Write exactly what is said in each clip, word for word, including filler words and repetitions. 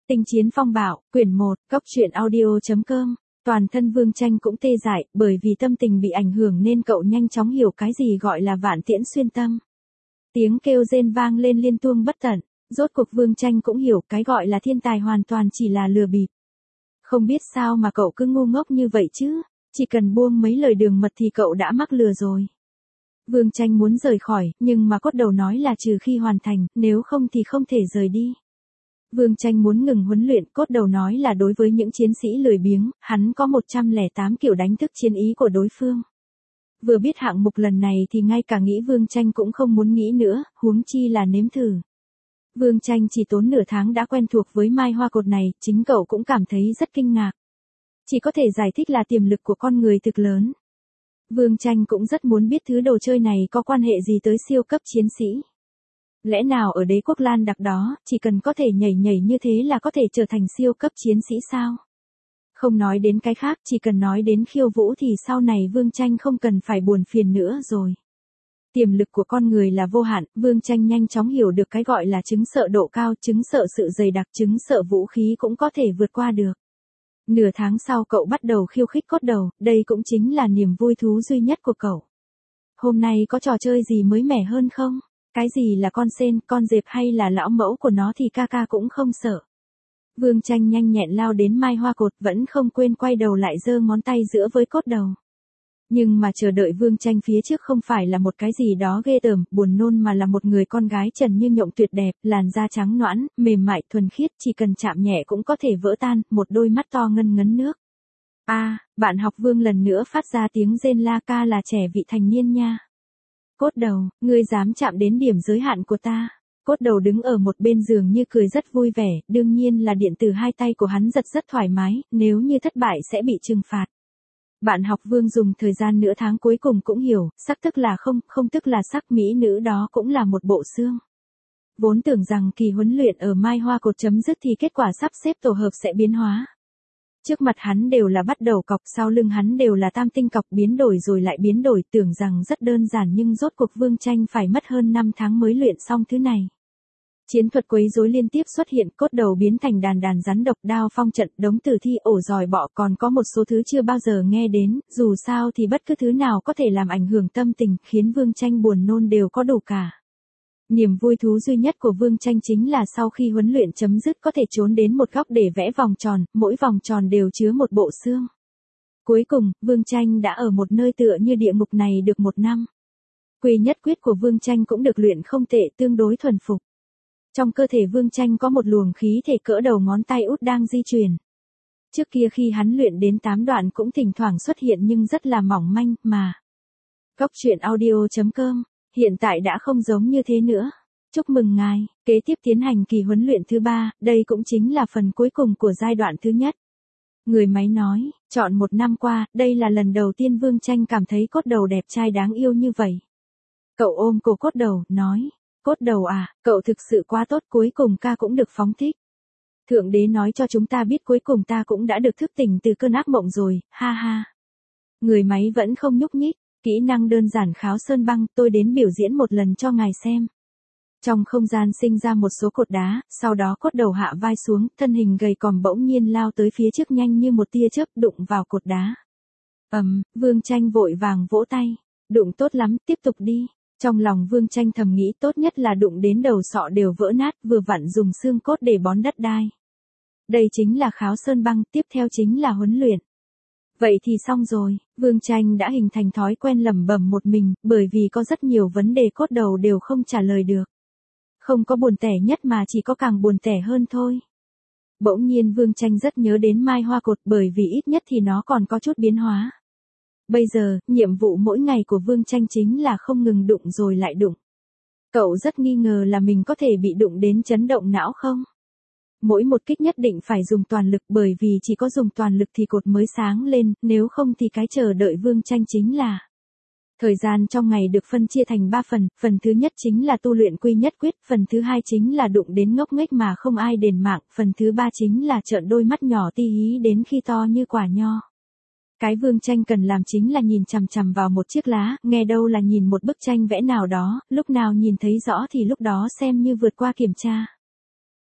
Tinh chiến phong bạo, quyển một, cốc truyện audio chấm com. Toàn thân Vương Tranh cũng tê dại, bởi vì tâm tình bị ảnh hưởng nên cậu nhanh chóng hiểu cái gì gọi là vạn tiễn xuyên tâm. Tiếng kêu rên vang lên liên tuông bất tận, rốt cuộc Vương Tranh cũng hiểu cái gọi là thiên tài hoàn toàn chỉ là lừa bịp. Không biết sao mà cậu cứ ngu ngốc như vậy chứ, chỉ cần buông mấy lời đường mật thì cậu đã mắc lừa rồi. Vương Tranh muốn rời khỏi, nhưng mà cốt đầu nói là trừ khi hoàn thành, nếu không thì không thể rời đi. Vương Tranh muốn ngừng huấn luyện, cốt đầu nói là đối với những chiến sĩ lười biếng, hắn có một trăm lẻ tám kiểu đánh thức chiến ý của đối phương. Vừa biết hạng mục lần này thì ngay cả nghĩ Vương Tranh cũng không muốn nghĩ nữa, huống chi là nếm thử. Vương Tranh chỉ tốn nửa tháng đã quen thuộc với mai hoa cột này, chính cậu cũng cảm thấy rất kinh ngạc. Chỉ có thể giải thích là tiềm lực của con người thực lớn. Vương Tranh cũng rất muốn biết thứ đồ chơi này có quan hệ gì tới siêu cấp chiến sĩ. Lẽ nào ở đế quốc Lan Đặc đó, chỉ cần có thể nhảy nhảy như thế là có thể trở thành siêu cấp chiến sĩ sao? Không nói đến cái khác, chỉ cần nói đến khiêu vũ thì sau này Vương Tranh không cần phải buồn phiền nữa rồi. Tiềm lực của con người là vô hạn, Vương Tranh nhanh chóng hiểu được cái gọi là chứng sợ độ cao, chứng sợ sự dày đặc, chứng sợ vũ khí cũng có thể vượt qua được. Nửa tháng sau cậu bắt đầu khiêu khích cốt đầu, đây cũng chính là niềm vui thú duy nhất của cậu. Hôm nay có trò chơi gì mới mẻ hơn không? Cái gì là con sên, con dẹp hay là lão mẫu của nó thì ca ca cũng không sợ. Vương Tranh nhanh nhẹn lao đến mai hoa cột, vẫn không quên quay đầu lại giơ ngón tay giữa với cốt đầu. Nhưng mà chờ đợi Vương Tranh phía trước không phải là một cái gì đó ghê tởm, buồn nôn mà là một người con gái trần như nhộng tuyệt đẹp, làn da trắng nõn, mềm mại thuần khiết, chỉ cần chạm nhẹ cũng có thể vỡ tan, một đôi mắt to ngân ngấn nước. A, à, bạn học Vương lần nữa phát ra tiếng rên la, ca là trẻ vị thành niên nha. Cốt đầu, ngươi dám chạm đến điểm giới hạn của ta. Cốt đầu đứng ở một bên giường như cười rất vui vẻ, đương nhiên là điện tử hai tay của hắn giật rất thoải mái, nếu như thất bại sẽ bị trừng phạt. Bạn học Vương dùng thời gian nửa tháng cuối cùng cũng hiểu, sắc tức là không, không tức là sắc, mỹ nữ đó cũng là một bộ xương. Vốn tưởng rằng kỳ huấn luyện ở mai hoa cột chấm dứt thì kết quả sắp xếp tổ hợp sẽ biến hóa. Trước mặt hắn đều là bắt đầu cọc, sau lưng hắn đều là tam tinh cọc, biến đổi rồi lại biến đổi, tưởng rằng rất đơn giản nhưng rốt cuộc Vương Tranh phải mất hơn năm tháng mới luyện xong thứ này. Chiến thuật quấy rối liên tiếp xuất hiện, cốt đầu biến thành đàn đàn rắn độc, đao phong trận, đống tử thi, ổ dòi bọ, còn có một số thứ chưa bao giờ nghe đến, dù sao thì bất cứ thứ nào có thể làm ảnh hưởng tâm tình, khiến Vương Tranh buồn nôn đều có đủ cả. Niềm vui thú duy nhất của Vương Tranh chính là sau khi huấn luyện chấm dứt có thể trốn đến một góc để vẽ vòng tròn, mỗi vòng tròn đều chứa một bộ xương. Cuối cùng, Vương Tranh đã ở một nơi tựa như địa ngục này được một năm. Quy nhất quyết của Vương Tranh cũng được luyện không tệ, tương đối thuần phục. Trong cơ thể Vương Tranh có một luồng khí thể cỡ đầu ngón tay út đang di chuyển. Trước kia khi hắn luyện đến tám đoạn cũng thỉnh thoảng xuất hiện nhưng rất là mỏng manh, mà. Cốc truyện audio chấm com, hiện tại đã không giống như thế nữa. Chúc mừng ngài, kế tiếp tiến hành kỳ huấn luyện thứ ba, đây cũng chính là phần cuối cùng của giai đoạn thứ nhất. Người máy nói, chọn một năm qua, đây là lần đầu tiên Vương Tranh cảm thấy cốt đầu đẹp trai đáng yêu như vậy. Cậu ôm cổ cốt đầu, nói. Cốt đầu à, cậu thực sự quá tốt, cuối cùng ca cũng được phóng thích. Thượng đế nói cho chúng ta biết cuối cùng ta cũng đã được thức tỉnh từ cơn ác mộng rồi, ha ha. Người máy vẫn không nhúc nhích, kỹ năng đơn giản kháo sơn băng, tôi đến biểu diễn một lần cho ngài xem. Trong không gian sinh ra một số cột đá, sau đó cốt đầu hạ vai xuống, thân hình gầy còm bỗng nhiên lao tới phía trước nhanh như một tia chớp đụng vào cột đá. Ầm, Vương Tranh vội vàng vỗ tay, đụng tốt lắm, tiếp tục đi. Trong lòng Vương Tranh thầm nghĩ tốt nhất là đụng đến đầu sọ đều vỡ nát, vừa vặn dùng xương cốt để bón đất đai. Đây chính là kháo sơn băng, tiếp theo chính là huấn luyện. Vậy thì xong rồi, Vương Tranh đã hình thành thói quen lẩm bẩm một mình, bởi vì có rất nhiều vấn đề cốt đầu đều không trả lời được. Không có buồn tẻ nhất mà chỉ có càng buồn tẻ hơn thôi. Bỗng nhiên Vương Tranh rất nhớ đến mai hoa cột, bởi vì ít nhất thì nó còn có chút biến hóa. Bây giờ, nhiệm vụ mỗi ngày của Vương Tranh chính là không ngừng đụng rồi lại đụng. Cậu rất nghi ngờ là mình có thể bị đụng đến chấn động não không? Mỗi một kích nhất định phải dùng toàn lực, bởi vì chỉ có dùng toàn lực thì cột mới sáng lên, nếu không thì cái chờ đợi Vương Tranh chính là. Thời gian trong ngày được phân chia thành ba phần, phần thứ nhất chính là tu luyện quy nhất quyết, phần thứ hai chính là đụng đến ngốc nghếch mà không ai đền mạng, phần thứ ba chính là trợn đôi mắt nhỏ ti hí đến khi to như quả nho. Cái Vương Tranh cần làm chính là nhìn chằm chằm vào một chiếc lá, nghe đâu là nhìn một bức tranh vẽ nào đó, lúc nào nhìn thấy rõ thì lúc đó xem như vượt qua kiểm tra.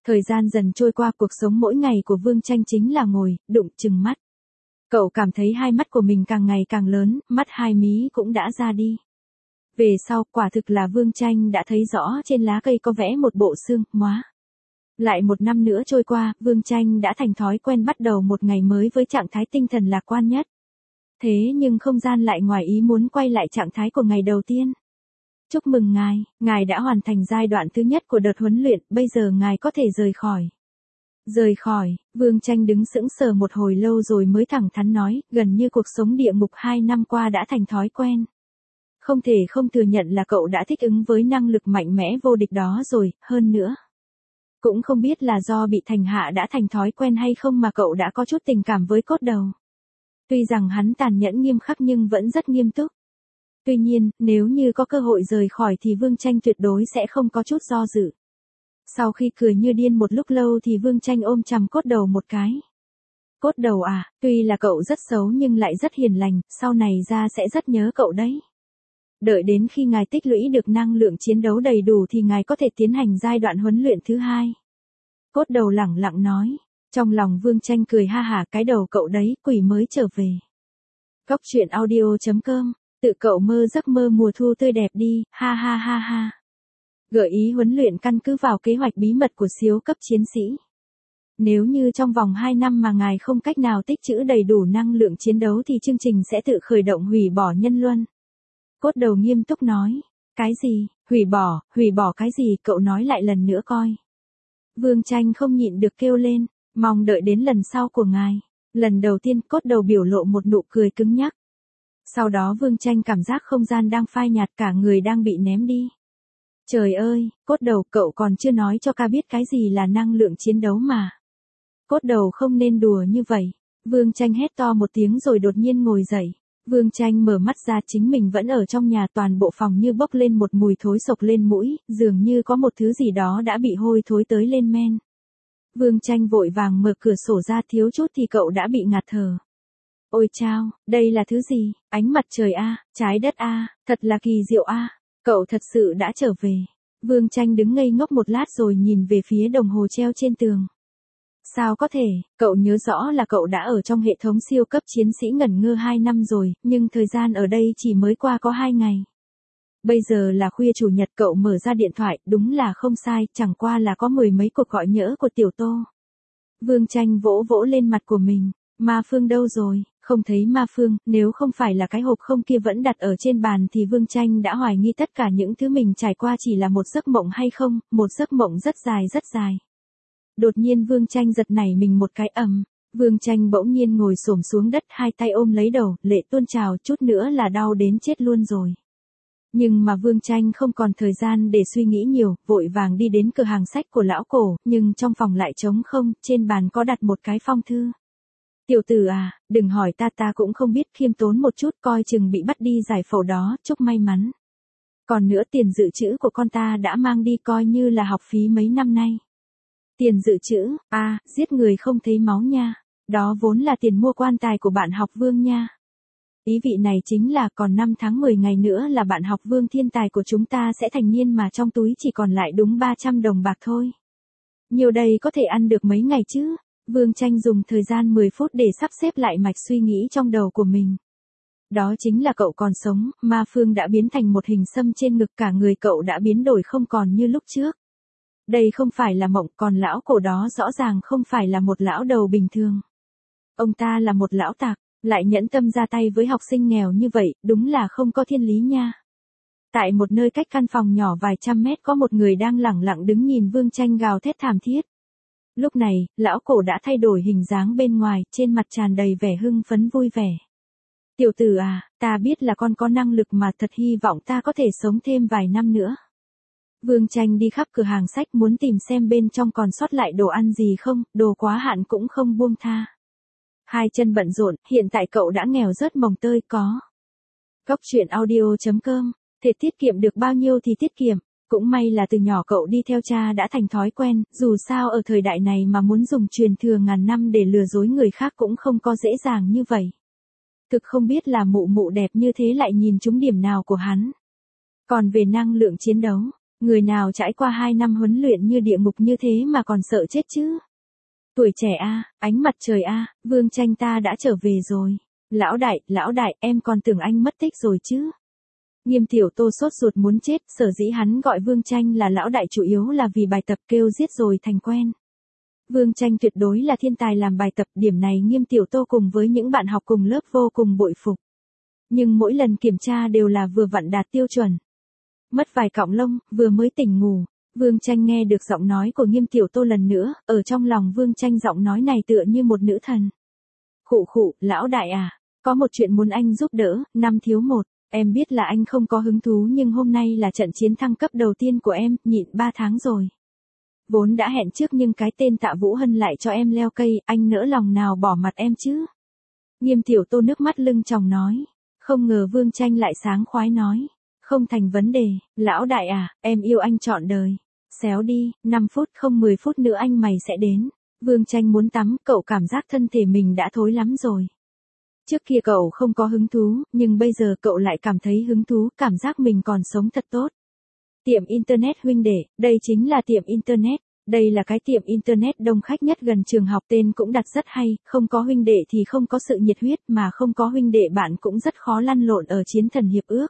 Thời gian dần trôi qua, cuộc sống mỗi ngày của Vương Tranh chính là ngồi, đụng, chừng mắt. Cậu cảm thấy hai mắt của mình càng ngày càng lớn, mắt hai mí cũng đã ra đi. Về sau, quả thực là Vương Tranh đã thấy rõ trên lá cây có vẽ một bộ xương, móa. Lại một năm nữa trôi qua, Vương Tranh đã thành thói quen bắt đầu một ngày mới với trạng thái tinh thần lạc quan nhất. Thế nhưng không gian lại ngoài ý muốn quay lại trạng thái của ngày đầu tiên. Chúc mừng ngài, ngài đã hoàn thành giai đoạn thứ nhất của đợt huấn luyện, bây giờ ngài có thể rời khỏi. Rời khỏi, Vương Tranh đứng sững sờ một hồi lâu rồi mới thẳng thắn nói, gần như cuộc sống địa ngục hai năm qua đã thành thói quen. Không thể không thừa nhận là cậu đã thích ứng với năng lực mạnh mẽ vô địch đó rồi, hơn nữa. Cũng không biết là do bị Thành Hạ đã thành thói quen hay không mà cậu đã có chút tình cảm với Cốt Đầu. Tuy rằng hắn tàn nhẫn nghiêm khắc nhưng vẫn rất nghiêm túc. Tuy nhiên, nếu như có cơ hội rời khỏi thì Vương Tranh tuyệt đối sẽ không có chút do dự. Sau khi cười như điên một lúc lâu thì Vương Tranh ôm chằm Cốt Đầu một cái. Cốt Đầu à, tuy là cậu rất xấu nhưng lại rất hiền lành, sau này ra sẽ rất nhớ cậu đấy. Đợi đến khi ngài tích lũy được năng lượng chiến đấu đầy đủ thì ngài có thể tiến hành giai đoạn huấn luyện thứ hai. Cốt Đầu lẳng lặng nói. Trong lòng Vương Tranh cười ha hả, cái đầu cậu đấy, quỷ mới trở về. Cóc truyện audio chấm com, tự cậu mơ giấc mơ mùa thu tươi đẹp đi, ha ha ha ha. Gợi ý huấn luyện căn cứ vào kế hoạch bí mật của siêu cấp chiến sĩ. Nếu như trong vòng hai năm mà ngài không cách nào tích trữ đầy đủ năng lượng chiến đấu thì chương trình sẽ tự khởi động hủy bỏ nhân luân. Cốt Đầu nghiêm túc nói. Cái gì, hủy bỏ, hủy bỏ cái gì, cậu nói lại lần nữa coi. Vương Tranh không nhịn được kêu lên, mong đợi đến lần sau của ngài. Lần đầu tiên Cốt Đầu biểu lộ một nụ cười cứng nhắc. Sau đó Vương Tranh cảm giác không gian đang phai nhạt, cả người đang bị ném đi. Trời ơi, Cốt Đầu, cậu còn chưa nói cho ca biết cái gì là năng lượng chiến đấu mà. Cốt Đầu không nên đùa như vậy. Vương Tranh hét to một tiếng rồi đột nhiên ngồi dậy. Vương Tranh mở mắt ra, chính mình vẫn ở trong nhà, toàn bộ phòng như bốc lên một mùi thối sộc lên mũi, dường như có một thứ gì đó đã bị hôi thối tới lên men. Vương Tranh vội vàng mở cửa sổ ra, thiếu chút thì cậu đã bị ngạt thở. Ôi chao, đây là thứ gì, ánh mặt trời a, trái đất a, thật là kỳ diệu a, cậu thật sự đã trở về. Vương Tranh đứng ngây ngốc một lát rồi nhìn về phía đồng hồ treo trên tường. Sao có thể, cậu nhớ rõ là cậu đã ở trong hệ thống siêu cấp chiến sĩ ngẩn ngơ hai năm rồi, nhưng thời gian ở đây chỉ mới qua có hai ngày. Bây giờ là khuya chủ nhật, cậu mở ra điện thoại, đúng là không sai, chẳng qua là có mười mấy cuộc gọi nhỡ của Tiểu Tô. Vương Tranh vỗ vỗ lên mặt của mình, Ma Phương đâu rồi, không thấy Ma Phương, nếu không phải là cái hộp không kia vẫn đặt ở trên bàn thì Vương Tranh đã hoài nghi tất cả những thứ mình trải qua chỉ là một giấc mộng hay không, một giấc mộng rất dài rất dài. Đột nhiên Vương Tranh giật nảy mình một cái ầm, Vương Tranh bỗng nhiên ngồi xổm xuống đất, hai tay ôm lấy đầu, lệ tuôn trào, chút nữa là đau đến chết luôn rồi. Nhưng mà Vương Tranh không còn thời gian để suy nghĩ nhiều, vội vàng đi đến cửa hàng sách của lão cổ, nhưng trong phòng lại trống không, trên bàn có đặt một cái phong thư. Tiểu tử à, đừng hỏi ta, ta cũng không biết, khiêm tốn một chút, coi chừng bị bắt đi giải phẫu đó, chúc may mắn. Còn nữa, tiền dự trữ của con ta đã mang đi, coi như là học phí mấy năm nay. Tiền dự trữ, à, giết người không thấy máu nha. Đó vốn là tiền mua quan tài của bạn học Vương nha. Ý vị này chính là còn năm tháng mười ngày nữa là bạn học Vương thiên tài của chúng ta sẽ thành niên mà trong túi chỉ còn lại đúng ba trăm đồng bạc thôi. Nhiều đây có thể ăn được mấy ngày chứ? Vương Tranh dùng thời gian mười phút để sắp xếp lại mạch suy nghĩ trong đầu của mình. Đó chính là cậu còn sống, Ma Phương đã biến thành một hình xăm trên ngực, cả người cậu đã biến đổi không còn như lúc trước. Đây không phải là mộng, còn lão cổ đó rõ ràng không phải là một lão đầu bình thường. Ông ta là một lão tạc, lại nhẫn tâm ra tay với học sinh nghèo như vậy, đúng là không có thiên lý nha. Tại một nơi cách căn phòng nhỏ vài trăm mét có một người đang lẳng lặng đứng nhìn Vương Tranh gào thét thảm thiết. Lúc này, lão cổ đã thay đổi hình dáng bên ngoài, trên mặt tràn đầy vẻ hưng phấn vui vẻ. Tiểu tử à, ta biết là con có năng lực mà, thật hy vọng ta có thể sống thêm vài năm nữa. Vương Tranh đi khắp cửa hàng sách muốn tìm xem bên trong còn sót lại đồ ăn gì không, đồ quá hạn cũng không buông tha. Hai chân bận rộn, hiện tại cậu đã nghèo rớt mồng tơi có. Cóc truyện audio chấm com, thể tiết kiệm được bao nhiêu thì tiết kiệm. Cũng may là từ nhỏ cậu đi theo cha đã thành thói quen, dù sao ở thời đại này mà muốn dùng truyền thừa ngàn năm để lừa dối người khác cũng không có dễ dàng như vậy. Thực không biết là mụ mụ đẹp như thế lại nhìn trúng điểm nào của hắn. Còn về năng lượng chiến đấu, Người nào trải qua hai năm huấn luyện như địa ngục như thế mà còn sợ chết chứ? Tuổi trẻ a, ánh mặt trời a, Vương Tranh ta đã trở về rồi. Lão đại, lão đại, em còn tưởng anh mất tích rồi chứ. Nghiêm Tiểu Tô sốt ruột muốn chết, sở dĩ hắn gọi Vương Tranh là lão đại chủ yếu là vì bài tập kêu giết rồi thành quen. Vương Tranh tuyệt đối là thiên tài làm bài tập, điểm này Nghiêm Tiểu Tô cùng với những bạn học cùng lớp vô cùng bội phục. Nhưng mỗi lần kiểm tra đều là vừa vặn đạt tiêu chuẩn. Mất vài cọng lông, vừa mới tỉnh ngủ, Vương Tranh nghe được giọng nói của Nghiêm Tiểu Tô lần nữa, ở trong lòng Vương Tranh giọng nói này tựa như một nữ thần. Khụ khụ, lão đại à, có một chuyện muốn anh giúp đỡ, năm thiếu một, em biết là anh không có hứng thú nhưng hôm nay là trận chiến thăng cấp đầu tiên của em, nhịn ba tháng rồi. Vốn đã hẹn trước nhưng cái tên Tạ Vũ Hân lại cho em leo cây, anh nỡ lòng nào bỏ mặt em chứ? Nghiêm Tiểu Tô nước mắt lưng tròng nói, không ngờ Vương Tranh lại sáng khoái nói. Không thành vấn đề, lão đại à, em yêu anh trọn đời. Xéo đi, năm phút không mười phút nữa anh mày sẽ đến. Vương Tranh muốn tắm, cậu cảm giác thân thể mình đã thối lắm rồi. Trước kia cậu không có hứng thú, nhưng bây giờ cậu lại cảm thấy hứng thú, cảm giác mình còn sống thật tốt. Tiệm Internet huynh đệ, đây chính là tiệm Internet. Đây là cái tiệm Internet đông khách nhất gần trường học, tên cũng đặt rất hay, không có huynh đệ thì không có sự nhiệt huyết, mà không có huynh đệ bạn cũng rất khó lăn lộn ở chiến thần hiệp ước.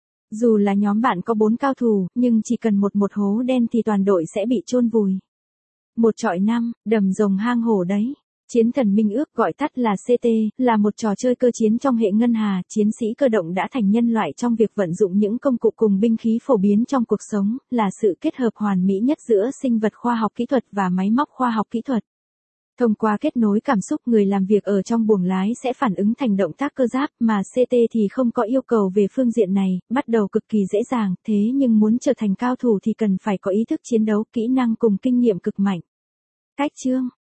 Dù là nhóm bạn có bốn cao thủ, nhưng chỉ cần một một hố đen thì toàn đội sẽ bị chôn vùi. Một trọi năm, đầm rồng hang hổ đấy. Chiến thần minh ước gọi tắt là xê tê, là một trò chơi cơ chiến trong hệ ngân hà, chiến sĩ cơ động đã thành nhân loại trong việc vận dụng những công cụ cùng binh khí phổ biến trong cuộc sống, là sự kết hợp hoàn mỹ nhất giữa sinh vật khoa học kỹ thuật và máy móc khoa học kỹ thuật. Thông qua kết nối cảm xúc, người làm việc ở trong buồng lái sẽ phản ứng thành động tác cơ giáp, mà xê tê thì không có yêu cầu về phương diện này, bắt đầu cực kỳ dễ dàng, thế nhưng muốn trở thành cao thủ thì cần phải có ý thức chiến đấu, kỹ năng cùng kinh nghiệm cực mạnh. Cách chương